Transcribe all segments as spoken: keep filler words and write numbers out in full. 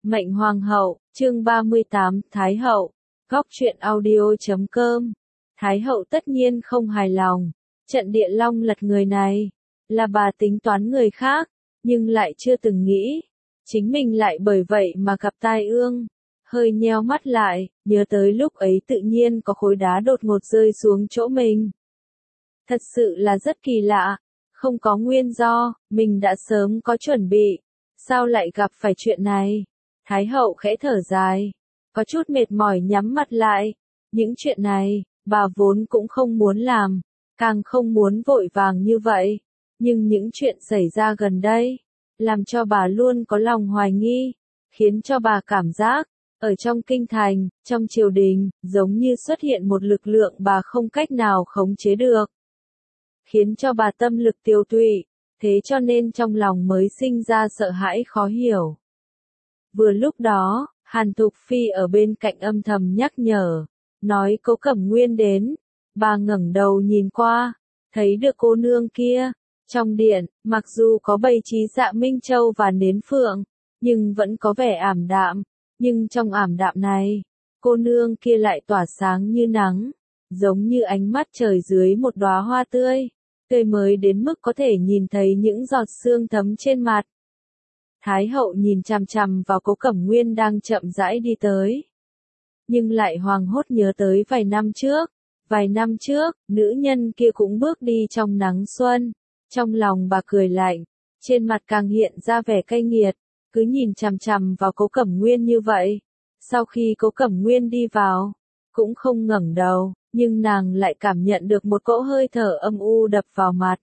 Mệnh Hoàng hậu, chương ba mươi tám, Thái hậu. Góc truyện audio chấm com. Thái hậu tất nhiên không hài lòng. Trận địa long lật người này, là bà tính toán người khác, nhưng lại chưa từng nghĩ. Chính mình lại bởi vậy mà gặp tai ương. Hơi nheo mắt lại, nhớ tới lúc ấy tự nhiên có khối đá đột ngột rơi xuống chỗ mình. Thật sự là rất kỳ lạ. Không có nguyên do, mình đã sớm có chuẩn bị. Sao lại gặp phải chuyện này? Thái hậu khẽ thở dài, có chút mệt mỏi nhắm mặt lại. Những chuyện này, bà vốn cũng không muốn làm, càng không muốn vội vàng như vậy. Nhưng những chuyện xảy ra gần đây, làm cho bà luôn có lòng hoài nghi, khiến cho bà cảm giác, ở trong kinh thành, trong triều đình, giống như xuất hiện một lực lượng bà không cách nào khống chế được. Khiến cho bà tâm lực tiêu tụy, thế cho nên trong lòng mới sinh ra sợ hãi khó hiểu. Vừa lúc đó, Hàn Thục Phi ở bên cạnh âm thầm nhắc nhở, nói Cố Cẩm Nguyên đến. Bà ngẩng đầu nhìn qua, thấy được cô nương kia. Trong điện, mặc dù có bày trí dạ minh châu và nến phượng, nhưng vẫn có vẻ ảm đạm. Nhưng trong ảm đạm này, cô nương kia lại tỏa sáng như nắng, giống như ánh mắt trời dưới một đóa hoa tươi, tươi mới đến mức có thể nhìn thấy những giọt sương thấm trên mặt. Thái hậu nhìn chằm chằm vào Cố Cẩm Nguyên đang chậm rãi đi tới. Nhưng lại hoảng hốt nhớ tới vài năm trước. Vài năm trước, nữ nhân kia cũng bước đi trong nắng xuân. Trong lòng bà cười lạnh, trên mặt càng hiện ra vẻ cay nghiệt, cứ nhìn chằm chằm vào Cố Cẩm Nguyên như vậy. Sau khi Cố Cẩm Nguyên đi vào, cũng không ngẩng đầu, nhưng nàng lại cảm nhận được một cỗ hơi thở âm u đập vào mặt.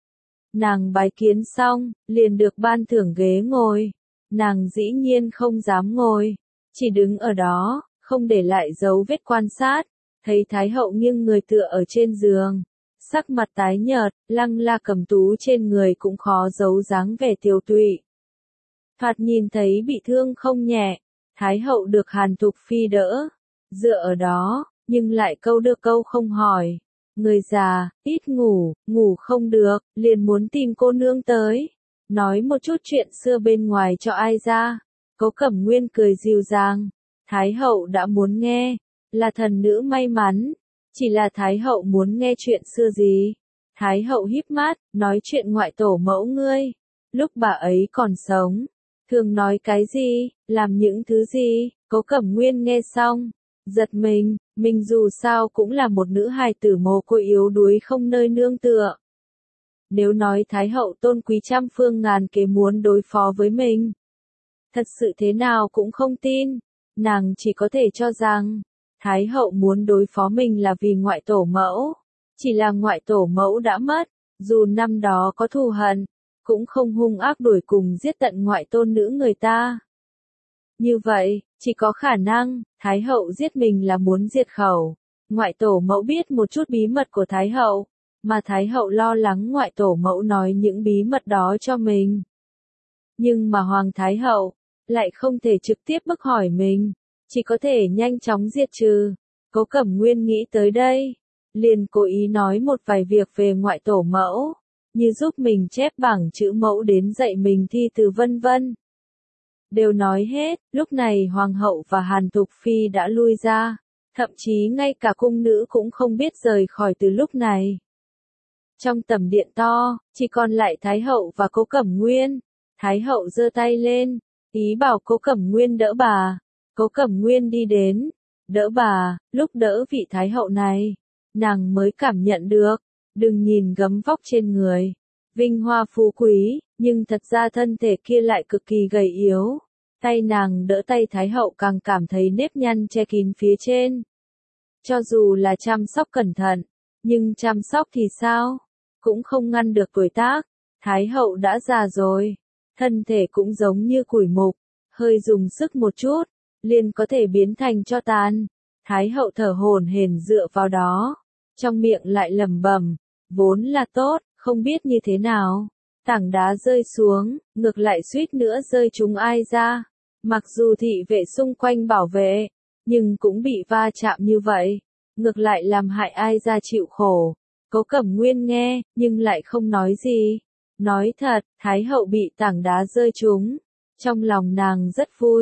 Nàng bái kiến xong, liền được ban thưởng ghế ngồi. Nàng dĩ nhiên không dám ngồi, chỉ đứng ở đó, không để lại dấu vết quan sát. Thấy Thái hậu nghiêng người tựa ở trên giường, sắc mặt tái nhợt, lăng la cầm tú trên người cũng khó giấu dáng vẻ tiều tụy. Thoạt nhìn thấy bị thương không nhẹ, Thái hậu được Hàn Thục Phi đỡ, dựa ở đó, nhưng lại câu được câu không hỏi. Người già, ít ngủ, ngủ không được, liền muốn tìm cô nương tới. Nói một chút chuyện xưa bên ngoài cho ai ra. Cố Cẩm Nguyên cười dịu dàng. Thái hậu đã muốn nghe, là thần nữ may mắn. Chỉ là Thái hậu muốn nghe chuyện xưa gì? Thái hậu híp mắt, nói chuyện ngoại tổ mẫu ngươi. Lúc bà ấy còn sống, thường nói cái gì, làm những thứ gì? Cố Cẩm Nguyên nghe xong, giật mình. Mình dù sao cũng là một nữ hài tử mồ côi yếu đuối không nơi nương tựa. Nếu nói Thái hậu tôn quý trăm phương ngàn kế muốn đối phó với mình, thật sự thế nào cũng không tin. Nàng chỉ có thể cho rằng, Thái hậu muốn đối phó mình là vì ngoại tổ mẫu. Chỉ là ngoại tổ mẫu đã mất, dù năm đó có thù hận, cũng không hung ác đuổi cùng giết tận ngoại tôn nữ người ta. Như vậy, chỉ có khả năng, Thái hậu giết mình là muốn diệt khẩu. Ngoại tổ mẫu biết một chút bí mật của Thái hậu, mà Thái hậu lo lắng ngoại tổ mẫu nói những bí mật đó cho mình. Nhưng mà Hoàng Thái hậu, lại không thể trực tiếp bức hỏi mình, chỉ có thể nhanh chóng diệt trừ. Cố Cẩm Nguyên nghĩ tới đây, liền cố ý nói một vài việc về ngoại tổ mẫu, như giúp mình chép bảng chữ mẫu đến dạy mình thi từ vân vân. Đều nói hết, lúc này Hoàng hậu và Hàn Thục Phi đã lui ra, thậm chí ngay cả cung nữ cũng không biết rời khỏi từ lúc này. Trong tầm điện to, chỉ còn lại Thái hậu và Cố Cẩm Nguyên. Thái hậu giơ tay lên, ý bảo Cố Cẩm Nguyên đỡ bà. Cố Cẩm Nguyên đi đến, đỡ bà. Lúc đỡ vị Thái hậu này, nàng mới cảm nhận được, đừng nhìn gấm vóc trên người, vinh hoa phú quý, nhưng thật ra thân thể kia lại cực kỳ gầy yếu. Tay nàng đỡ tay Thái hậu càng cảm thấy nếp nhăn che kín phía trên. Cho dù là chăm sóc cẩn thận, nhưng chăm sóc thì sao? Cũng không ngăn được tuổi tác. Thái hậu đã già rồi, thân thể cũng giống như củi mục, hơi dùng sức một chút, liền có thể biến thành tro tàn. Thái hậu thở hổn hển dựa vào đó, trong miệng lại lẩm bẩm, vốn là tốt, không biết như thế nào. Tảng đá rơi xuống, ngược lại suýt nữa rơi trúng ai ra. Mặc dù thị vệ xung quanh bảo vệ, nhưng cũng bị va chạm như vậy, ngược lại làm hại ai ra chịu khổ. Cố Cẩm Nguyên nghe, nhưng lại không nói gì. Nói thật, Thái hậu bị tảng đá rơi trúng, trong lòng nàng rất vui,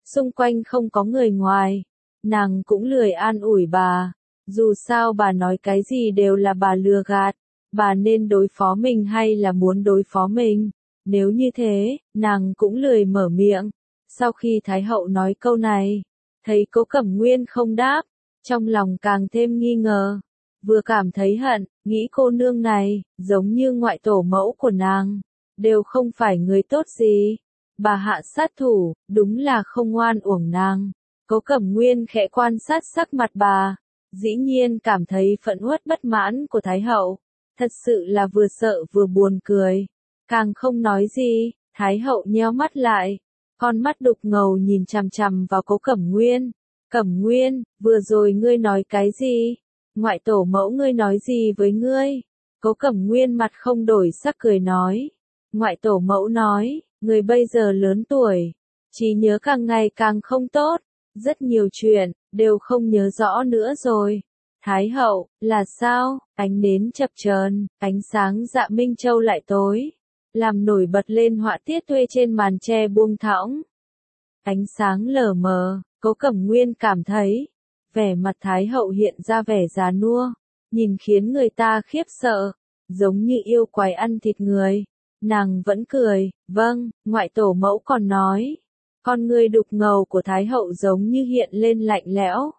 xung quanh không có người ngoài, nàng cũng lười an ủi bà, dù sao bà nói cái gì đều là bà lừa gạt, bà nên đối phó mình hay là muốn đối phó mình, nếu như thế, nàng cũng lười mở miệng. Sau khi Thái hậu nói câu này, thấy Cố Cẩm Nguyên không đáp, trong lòng càng thêm nghi ngờ, vừa cảm thấy hận, nghĩ cô nương này, giống như ngoại tổ mẫu của nàng, đều không phải người tốt gì. Bà hạ sát thủ, đúng là không oan uổng nàng. Cố Cẩm Nguyên khẽ quan sát sắc mặt bà, dĩ nhiên cảm thấy phẫn uất bất mãn của Thái hậu, thật sự là vừa sợ vừa buồn cười, càng không nói gì. Thái hậu nheo mắt lại, con mắt đục ngầu nhìn chằm chằm vào Cố Cẩm Nguyên. Cẩm Nguyên, vừa rồi ngươi nói cái gì? Ngoại tổ mẫu ngươi nói gì với ngươi? Cố Cẩm Nguyên mặt không đổi sắc cười nói. Ngoại tổ mẫu nói, người bây giờ lớn tuổi, trí nhớ càng ngày càng không tốt, rất nhiều chuyện, đều không nhớ rõ nữa rồi. Thái hậu, là sao? Ánh nến chập chờn, ánh sáng dạ Minh Châu lại tối, làm nổi bật lên họa tiết thuê trên màn tre buông thõng. Ánh sáng lờ mờ, Cố Cẩm Nguyên cảm thấy, vẻ mặt Thái hậu hiện ra vẻ già nua, nhìn khiến người ta khiếp sợ, giống như yêu quái ăn thịt người. Nàng vẫn cười, vâng, ngoại tổ mẫu còn nói. Con ngươi đục ngầu của Thái hậu giống như hiện lên lạnh lẽo.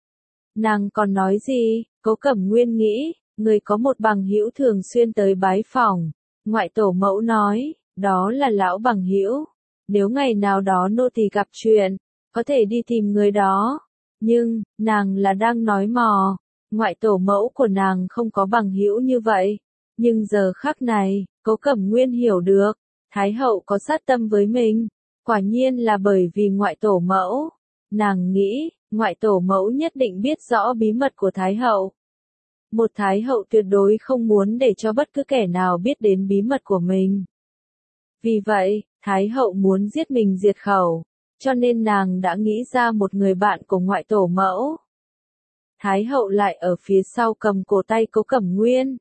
Nàng còn nói gì? Cố Cẩm Nguyên nghĩ, người có một bằng hữu thường xuyên tới bái phỏng. Ngoại tổ mẫu nói, đó là lão bằng hữu. Nếu ngày nào đó nô tỳ gặp chuyện, có thể đi tìm người đó. Nhưng, nàng là đang nói mò. Ngoại tổ mẫu của nàng không có bằng hữu như vậy. Nhưng giờ khắc này, Cố Cẩm Nguyên hiểu được, Thái hậu có sát tâm với mình, quả nhiên là bởi vì ngoại tổ mẫu. Nàng nghĩ, ngoại tổ mẫu nhất định biết rõ bí mật của Thái hậu. Một Thái hậu tuyệt đối không muốn để cho bất cứ kẻ nào biết đến bí mật của mình. Vì vậy, Thái hậu muốn giết mình diệt khẩu, cho nên nàng đã nghĩ ra một người bạn của ngoại tổ mẫu. Thái hậu lại ở phía sau cầm cổ tay Cố Cẩm Nguyên.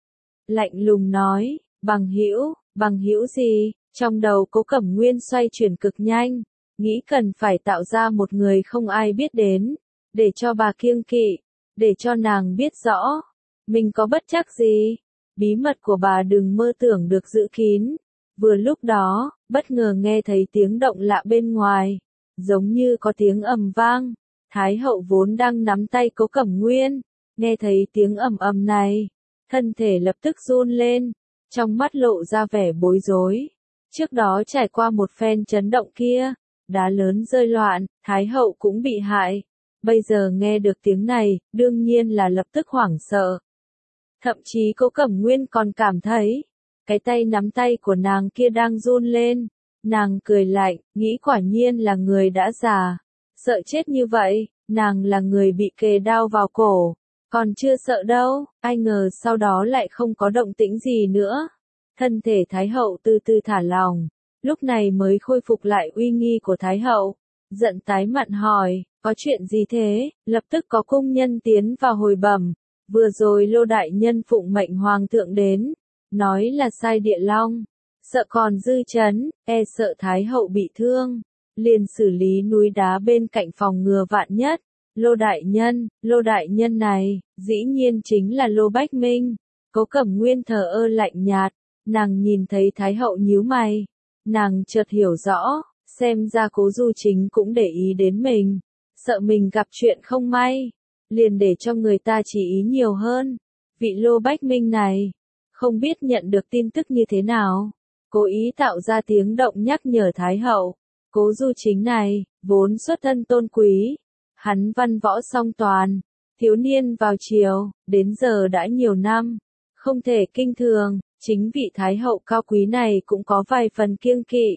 Lạnh lùng nói, bằng hữu, bằng hữu gì? Trong đầu Cố Cẩm Nguyên xoay chuyển cực nhanh, nghĩ cần phải tạo ra một người không ai biết đến, để cho bà kiêng kỵ, để cho nàng biết rõ, mình có bất trắc gì, bí mật của bà đừng mơ tưởng được giữ kín. Vừa lúc đó, bất ngờ nghe thấy tiếng động lạ bên ngoài, giống như có tiếng ầm vang. Thái hậu vốn đang nắm tay Cố Cẩm Nguyên, nghe thấy tiếng ầm ầm này, thân thể lập tức run lên, trong mắt lộ ra vẻ bối rối. Trước đó trải qua một phen chấn động kia, đá lớn rơi loạn, Thái hậu cũng bị hại. Bây giờ nghe được tiếng này, đương nhiên là lập tức hoảng sợ. Thậm chí Cố Cẩm Nguyên còn cảm thấy, cái tay nắm tay của nàng kia đang run lên. Nàng cười lạnh, nghĩ quả nhiên là người đã già, sợ chết như vậy, nàng là người bị kề đao vào cổ, còn chưa sợ đâu, ai ngờ sau đó lại không có động tĩnh gì nữa. Thân thể Thái hậu từ từ thả lỏng, lúc này mới khôi phục lại uy nghi của Thái hậu. Giận tái mặt hỏi, có chuyện gì thế? Lập tức có cung nhân tiến vào hồi bẩm, vừa rồi Lô đại nhân phụng mệnh hoàng thượng đến, nói là sai địa long, sợ còn dư chấn, e sợ Thái hậu bị thương, liền xử lý núi đá bên cạnh phòng ngừa vạn nhất. Lô đại nhân, Lô đại nhân này, dĩ nhiên chính là Lô Bách Minh. Cố Cẩm Nguyên thờ ơ lạnh nhạt, nàng nhìn thấy Thái hậu nhíu mày, nàng chợt hiểu rõ, xem ra Cố Du Chính cũng để ý đến mình, sợ mình gặp chuyện không may, liền để cho người ta chỉ ý nhiều hơn. Vị Lô Bách Minh này, không biết nhận được tin tức như thế nào, cố ý tạo ra tiếng động nhắc nhở Thái hậu. Cố Du Chính này, vốn xuất thân tôn quý, hắn văn võ song toàn, thiếu niên vào triều, đến giờ đã nhiều năm, không thể kinh thường, chính vị Thái hậu cao quý này cũng có vài phần kiêng kỵ.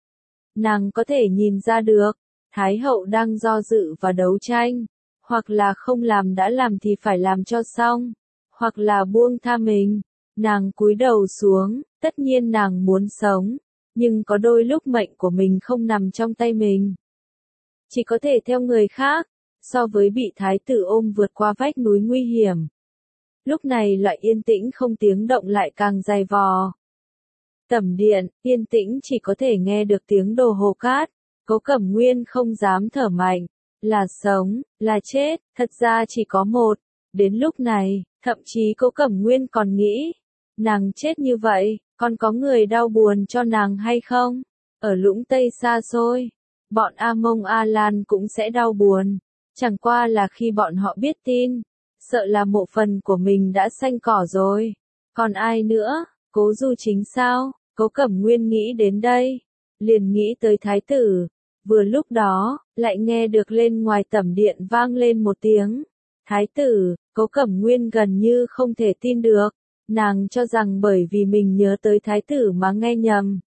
Nàng có thể nhìn ra được, Thái hậu đang do dự và đấu tranh, hoặc là không làm đã làm thì phải làm cho xong, hoặc là buông tha mình. Nàng cúi đầu xuống, tất nhiên nàng muốn sống, nhưng có đôi lúc mệnh của mình không nằm trong tay mình. Chỉ có thể theo người khác, so với bị thái tử ôm vượt qua vách núi nguy hiểm. Lúc này loại yên tĩnh không tiếng động lại càng dày vò. Tẩm điện, yên tĩnh chỉ có thể nghe được tiếng đồ hồ cát, Cố Cẩm Nguyên không dám thở mạnh, là sống, là chết, thật ra chỉ có một. Đến lúc này, thậm chí Cố Cẩm Nguyên còn nghĩ, nàng chết như vậy, còn có người đau buồn cho nàng hay không? Ở lũng Tây xa xôi, bọn A Mông A Lan cũng sẽ đau buồn. Chẳng qua là khi bọn họ biết tin, sợ là mộ phần của mình đã xanh cỏ rồi. Còn ai nữa? Cố Du Chính sao? Cố Cẩm Nguyên nghĩ đến đây, liền nghĩ tới thái tử. Vừa lúc đó, lại nghe được lên ngoài tẩm điện vang lên một tiếng. Thái tử, Cố Cẩm Nguyên gần như không thể tin được. Nàng cho rằng bởi vì mình nhớ tới thái tử mà nghe nhầm.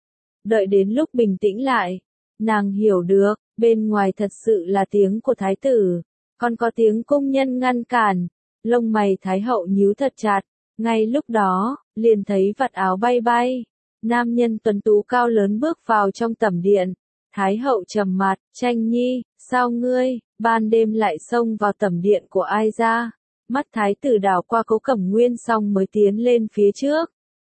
Đợi đến lúc bình tĩnh lại, nàng hiểu được, bên ngoài thật sự là tiếng của thái tử, còn có tiếng cung nhân ngăn cản. Lông mày thái hậu nhíu thật chặt, ngay lúc đó, liền thấy vạt áo bay bay. Nam nhân tuấn tú cao lớn bước vào trong tẩm điện. Thái hậu trầm mặt, Tranh Nhi, sao ngươi, ban đêm lại xông vào tẩm điện của ai ra? Mắt thái tử đảo qua Cố Cẩm Nguyên xong mới tiến lên phía trước.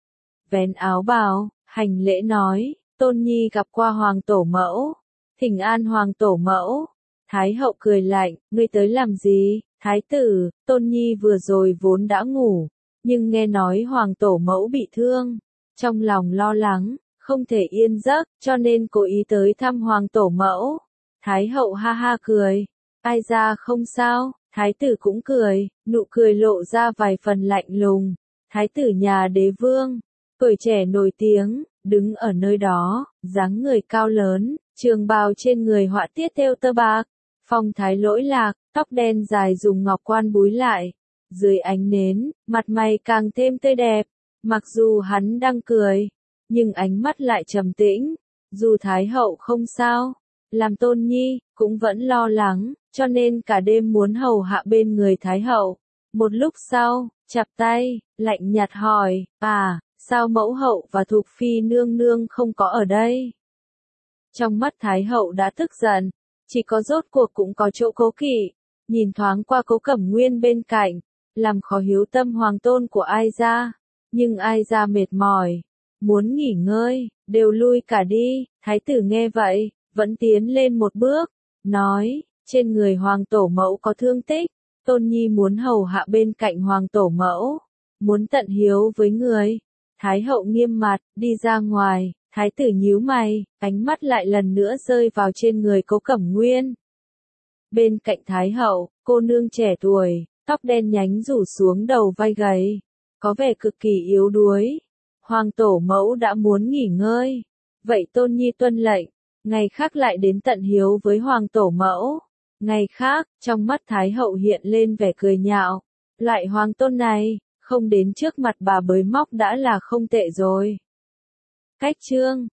Vén áo bào, hành lễ nói, Tôn Nhi gặp qua hoàng tổ mẫu. Thỉnh an hoàng tổ mẫu. Thái hậu cười lạnh, ngươi tới làm gì? Thái tử, Tôn Nhi vừa rồi vốn đã ngủ, nhưng nghe nói hoàng tổ mẫu bị thương. Trong lòng lo lắng, không thể yên giấc, cho nên cố ý tới thăm hoàng tổ mẫu. Thái hậu ha ha cười, ai ra không sao, thái tử cũng cười, nụ cười lộ ra vài phần lạnh lùng. Thái tử nhà đế vương, tuổi trẻ nổi tiếng, đứng ở nơi đó, dáng người cao lớn, trường bào trên người họa tiết thêu tơ bạc, phong thái lỗi lạc, tóc đen dài dùng ngọc quan búi lại. Dưới ánh nến, mặt mày càng thêm tươi đẹp, mặc dù hắn đang cười, nhưng ánh mắt lại trầm tĩnh. Dù thái hậu không sao, làm Tôn Nhi, cũng vẫn lo lắng, cho nên cả đêm muốn hầu hạ bên người thái hậu. Một lúc sau, chắp tay, lạnh nhạt hỏi, à, sao mẫu hậu và thuộc phi nương nương không có ở đây? Trong mắt thái hậu đã tức giận, chỉ có rốt cuộc cũng có chỗ cố kỵ, nhìn thoáng qua Cố Cẩm Nguyên bên cạnh, làm khó hiếu tâm hoàng tôn của ai ra, nhưng ai ra mệt mỏi, muốn nghỉ ngơi, đều lui cả đi. Thái tử nghe vậy, vẫn tiến lên một bước, nói, trên người hoàng tổ mẫu có thương tích, Tôn Nhi muốn hầu hạ bên cạnh hoàng tổ mẫu, muốn tận hiếu với người. Thái hậu nghiêm mặt, đi ra ngoài, thái tử nhíu mày, ánh mắt lại lần nữa rơi vào trên người Cố Cẩm Nguyên. Bên cạnh thái hậu, cô nương trẻ tuổi, tóc đen nhánh rủ xuống đầu vai gầy, có vẻ cực kỳ yếu đuối. Hoàng tổ mẫu đã muốn nghỉ ngơi, vậy Tôn Nhi tuân lệnh, ngày khác lại đến tận hiếu với hoàng tổ mẫu. Ngày khác, trong mắt thái hậu hiện lên vẻ cười nhạo, loại hoàng tôn này, không đến trước mặt bà bới móc đã là không tệ rồi. Cách chương